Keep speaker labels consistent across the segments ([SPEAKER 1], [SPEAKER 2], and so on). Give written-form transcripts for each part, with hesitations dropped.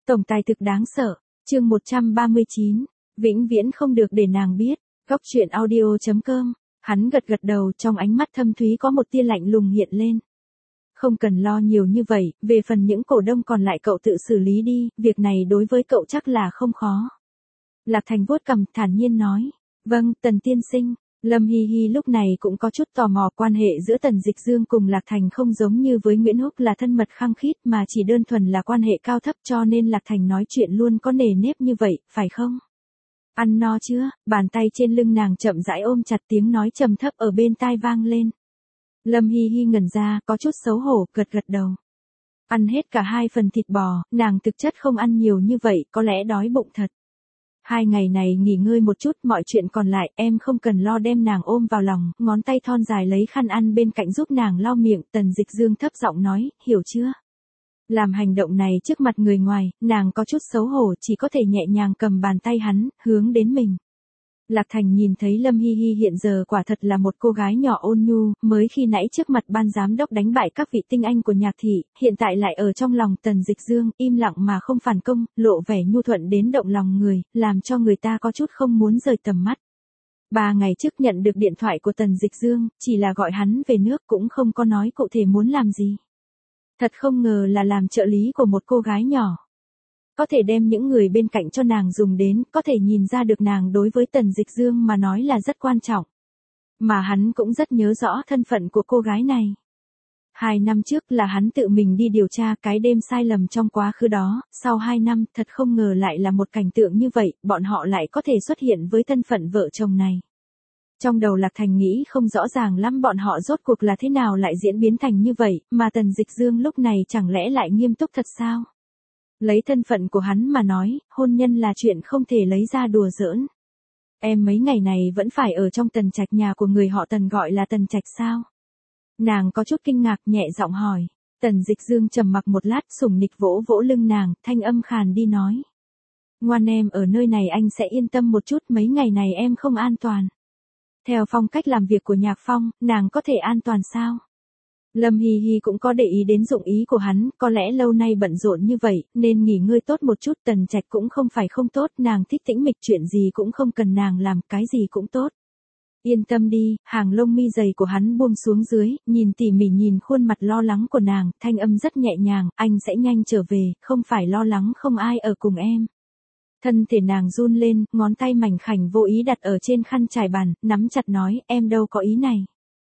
[SPEAKER 1] Tổng tài thực đáng sợ, chương 139, vĩnh viễn không được để nàng biết, góc chuyện audio.com, hắn gật gật đầu, trong ánh mắt thâm thúy có một tia lạnh lùng hiện lên. Không cần lo nhiều như vậy, về phần những cổ đông còn lại cậu tự xử lý đi, việc này đối với cậu chắc là không khó. Lạc Thành vuốt cằm thản nhiên nói, vâng, Tần tiên sinh. Lâm Hi Hi lúc này cũng có chút tò mò, quan hệ giữa Tần Dịch Dương cùng Lạc Thành không giống như với Nguyễn Húc là thân mật khăng khít mà chỉ đơn thuần là quan hệ cao thấp, cho nên Lạc Thành nói chuyện luôn có nề nếp như vậy, phải không? Ăn no chưa? Bàn tay trên lưng nàng chậm rãi ôm chặt, tiếng nói trầm thấp ở bên tai vang lên. Lâm Hi Hi ngẩn ra, có chút xấu hổ, gật gật đầu. Ăn hết cả 2 phần thịt bò, nàng thực chất không ăn nhiều như vậy, có lẽ đói bụng thật. 2 ngày này nghỉ ngơi một chút, mọi chuyện còn lại em không cần lo, đem nàng ôm vào lòng, ngón tay thon dài lấy khăn ăn bên cạnh giúp nàng lau miệng. Tần Dịch Dương thấp giọng nói, hiểu chưa? Làm hành động này trước mặt người ngoài, nàng có chút xấu hổ, chỉ có thể nhẹ nhàng cầm bàn tay hắn, hướng đến mình. Lạc Thành nhìn thấy Lâm Hi Hi hiện giờ quả thật là một cô gái nhỏ ôn nhu, mới khi nãy trước mặt ban giám đốc đánh bại các vị tinh anh của nhạc thị, hiện tại lại ở trong lòng Tần Dịch Dương, im lặng mà không phản công, lộ vẻ nhu thuận đến động lòng người, làm cho người ta có chút không muốn rời tầm mắt. 3 ngày trước nhận được điện thoại của Tần Dịch Dương, chỉ là gọi hắn về nước, cũng không có nói cụ thể muốn làm gì. Thật không ngờ là làm trợ lý của một cô gái nhỏ. Có thể đem những người bên cạnh cho nàng dùng đến, có thể nhìn ra được nàng đối với Tần Dịch Dương mà nói là rất quan trọng. Mà hắn cũng rất nhớ rõ thân phận của cô gái này. 2 năm trước là hắn tự mình đi điều tra cái đêm sai lầm trong quá khứ đó, sau 2 năm thật không ngờ lại là một cảnh tượng như vậy, bọn họ lại có thể xuất hiện với thân phận vợ chồng này. Trong đầu Lạc Thành nghĩ không rõ ràng lắm bọn họ rốt cuộc là thế nào lại diễn biến thành như vậy, mà Tần Dịch Dương lúc này chẳng lẽ lại nghiêm túc thật sao? Lấy thân phận của hắn mà nói, hôn nhân là chuyện không thể lấy ra đùa giỡn. Em mấy ngày này vẫn phải ở trong Tần Trạch, nhà của người họ Tần gọi là Tần Trạch sao? Nàng có chút kinh ngạc nhẹ giọng hỏi. Tần Dịch Dương trầm mặc một lát, sủng nịch vỗ vỗ lưng nàng, thanh âm khàn đi nói. Ngoan, em ở nơi này anh sẽ yên tâm một chút, mấy ngày này em không an toàn. Theo phong cách làm việc của Nhạc Phong, nàng có thể an toàn sao? Lâm Hi Hi cũng có để ý đến dụng ý của hắn, có lẽ lâu nay bận rộn như vậy, nên nghỉ ngơi tốt một chút. Tần Trạch cũng không phải không tốt, nàng thích tĩnh mịch, chuyện gì cũng không cần nàng làm, cái gì cũng tốt. Yên tâm đi, hàng lông mi dày của hắn buông xuống dưới, nhìn tỉ mỉ nhìn khuôn mặt lo lắng của nàng, thanh âm rất nhẹ nhàng, anh sẽ nhanh trở về, không phải lo lắng không ai ở cùng em. Thân thể nàng run lên, ngón tay mảnh khảnh vô ý đặt ở trên khăn trải bàn, nắm chặt nói, em đâu có ý này.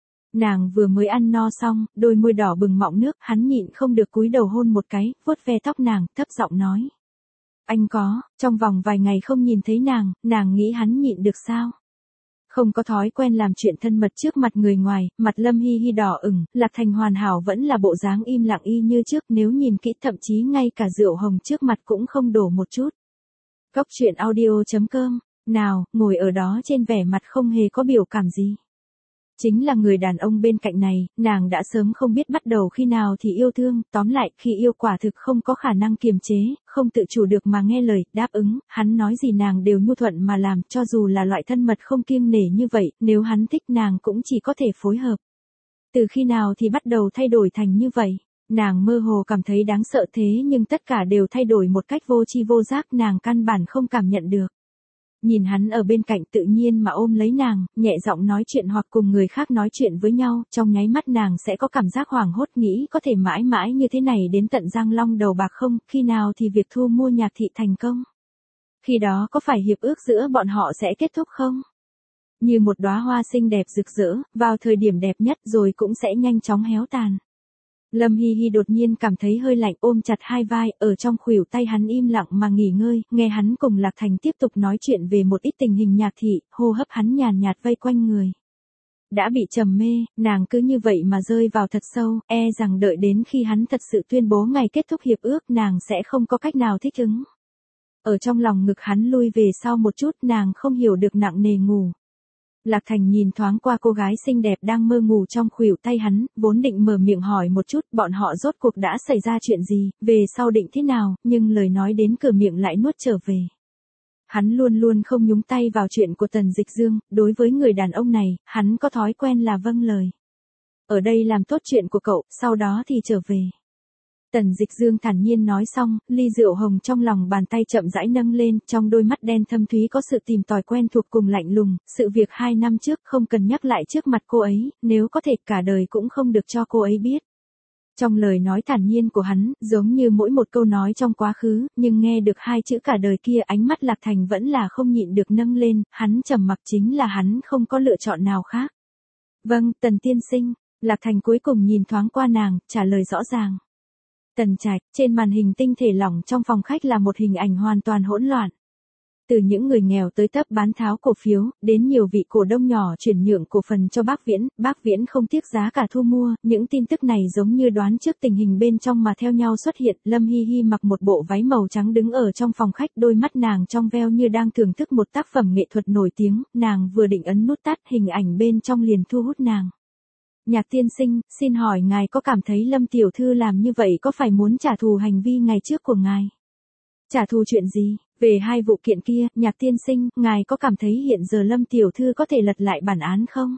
[SPEAKER 1] Nàng vừa mới ăn no xong, đôi môi đỏ bừng mọng nước, hắn nhịn không được cúi đầu hôn một cái, vuốt ve tóc nàng, thấp giọng nói. Anh có, trong vòng vài ngày không nhìn thấy nàng nghĩ hắn nhịn được sao? Không có thói quen làm chuyện thân mật trước mặt người ngoài, mặt Lâm Hi Hi đỏ ửng, Lạc Thành hoàn hảo vẫn là bộ dáng im lặng y như trước, nếu nhìn kỹ thậm chí ngay cả rượu hồng trước mặt cũng không đổ một chút. Góc chuyện audio.com, nào, ngồi ở đó trên vẻ mặt không hề có biểu cảm gì. Chính là người đàn ông bên cạnh này, nàng đã sớm không biết bắt đầu khi nào thì yêu thương, tóm lại khi yêu quả thực không có khả năng kiềm chế, không tự chủ được mà nghe lời, đáp ứng, hắn nói gì nàng đều nhu thuận mà làm, cho dù là loại thân mật không kiêng nể như vậy, nếu hắn thích nàng cũng chỉ có thể phối hợp. Từ khi nào thì bắt đầu thay đổi thành như vậy? Nàng mơ hồ cảm thấy đáng sợ, thế nhưng tất cả đều thay đổi một cách vô tri vô giác, nàng căn bản không cảm nhận được. Nhìn hắn ở bên cạnh tự nhiên mà ôm lấy nàng, nhẹ giọng nói chuyện hoặc cùng người khác nói chuyện với nhau, trong nháy mắt nàng sẽ có cảm giác hoảng hốt, nghĩ có thể mãi mãi như thế này đến tận Giang Long Đầu Bạc không, khi nào thì việc thu mua nhạc thị thành công. Khi đó có phải hiệp ước giữa bọn họ sẽ kết thúc không? Như một đóa hoa xinh đẹp rực rỡ, vào thời điểm đẹp nhất rồi cũng sẽ nhanh chóng héo tàn. Lâm Hi Hi đột nhiên cảm thấy hơi lạnh, ôm chặt hai vai, ở trong khuỷu tay hắn im lặng mà nghỉ ngơi, nghe hắn cùng Lạc Thành tiếp tục nói chuyện về một ít tình hình nhạc thị, hô hấp hắn nhàn nhạt vây quanh người. Đã bị trầm mê, nàng cứ như vậy mà rơi vào thật sâu, e rằng đợi đến khi hắn thật sự tuyên bố ngày kết thúc hiệp ước nàng sẽ không có cách nào thích ứng. Ở trong lòng ngực hắn lui về sau một chút, nàng không hiểu được nặng nề ngủ. Lạc Thành nhìn thoáng qua cô gái xinh đẹp đang mơ ngủ trong khuỷu tay hắn, vốn định mở miệng hỏi một chút bọn họ rốt cuộc đã xảy ra chuyện gì, về sau định thế nào, nhưng lời nói đến cửa miệng lại nuốt trở về. Hắn luôn luôn không nhúng tay vào chuyện của Tần Dịch Dương, đối với người đàn ông này, hắn có thói quen là vâng lời. Ở đây làm tốt chuyện của cậu, sau đó thì trở về. Tần Dịch Dương thản nhiên nói xong, ly rượu hồng trong lòng bàn tay chậm rãi nâng lên, trong đôi mắt đen thâm thúy có sự tìm tòi quen thuộc cùng lạnh lùng, sự việc 2 năm trước không cần nhắc lại trước mặt cô ấy, nếu có thể cả đời cũng không được cho cô ấy biết. Trong lời nói thản nhiên của hắn, giống như mỗi một câu nói trong quá khứ, nhưng nghe được 2 chữ cả đời kia ánh mắt Lạc Thành vẫn là không nhịn được nâng lên, hắn trầm mặc chính là hắn không có lựa chọn nào khác. Vâng, Tần tiên sinh, Lạc Thành cuối cùng nhìn thoáng qua nàng, trả lời rõ ràng. Tần Trạch, trên màn hình tinh thể lỏng trong phòng khách là một hình ảnh hoàn toàn hỗn loạn. Từ những người nghèo tới tấp bán tháo cổ phiếu, đến nhiều vị cổ đông nhỏ chuyển nhượng cổ phần cho Bác Viễn không tiếc giá cả thu mua, những tin tức này giống như đoán trước tình hình bên trong mà theo nhau xuất hiện. Lâm Hi Hi mặc một bộ váy màu trắng đứng ở trong phòng khách, đôi mắt nàng trong veo như đang thưởng thức một tác phẩm nghệ thuật nổi tiếng, nàng vừa định ấn nút tắt, hình ảnh bên trong liền thu hút nàng. Nhạc tiên sinh, xin hỏi ngài có cảm thấy Lâm tiểu thư làm như vậy có phải muốn trả thù hành vi ngày trước của ngài? Trả thù chuyện gì? Về 2 vụ kiện kia, Nhạc tiên sinh, ngài có cảm thấy hiện giờ Lâm tiểu thư có thể lật lại bản án không?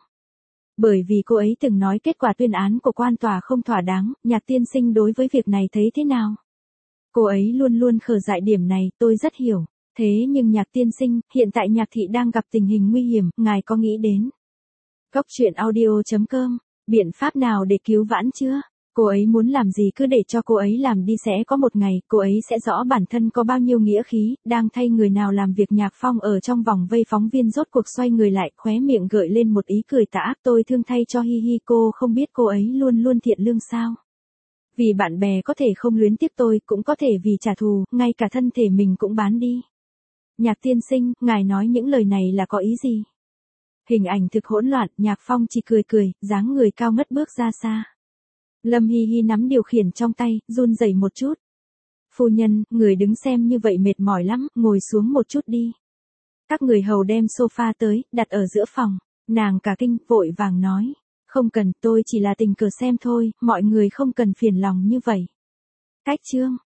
[SPEAKER 1] Bởi vì cô ấy từng nói kết quả tuyên án của quan tòa không thỏa đáng, Nhạc tiên sinh đối với việc này thấy thế nào? Cô ấy luôn luôn khờ dại điểm này, tôi rất hiểu. Thế nhưng Nhạc tiên sinh, hiện tại Nhạc thị đang gặp tình hình nguy hiểm, ngài có nghĩ đến Góc truyện audio.com biện pháp nào để cứu vãn chưa? Cô ấy muốn làm gì cứ để cho cô ấy làm đi, sẽ có một ngày, cô ấy sẽ rõ bản thân có bao nhiêu nghĩa khí, đang thay người nào làm việc. Nhạc Phong ở trong vòng vây phóng viên rốt cuộc xoay người lại, khóe miệng gợi lên một ý cười tà ác. Tôi thương thay cho Hi Hi, cô không biết cô ấy luôn luôn thiện lương sao? Vì bạn bè có thể không luyến tiếc tôi, cũng có thể vì trả thù, ngay cả thân thể mình cũng bán đi. Nhạc tiên sinh, ngài nói những lời này là có ý gì? Hình ảnh thực hỗn loạn, Nhạc Phong chỉ cười, dáng người cao ngất bước ra xa. Lâm Hi Hi nắm điều khiển trong tay, run rẩy một chút. Phu nhân, người đứng xem như vậy mệt mỏi lắm, ngồi xuống một chút đi. Các người hầu đem sofa tới, đặt ở giữa phòng. Nàng cả kinh, vội vàng nói. Không cần, tôi chỉ là tình cờ xem thôi, mọi người không cần phiền lòng như vậy. Cách chương.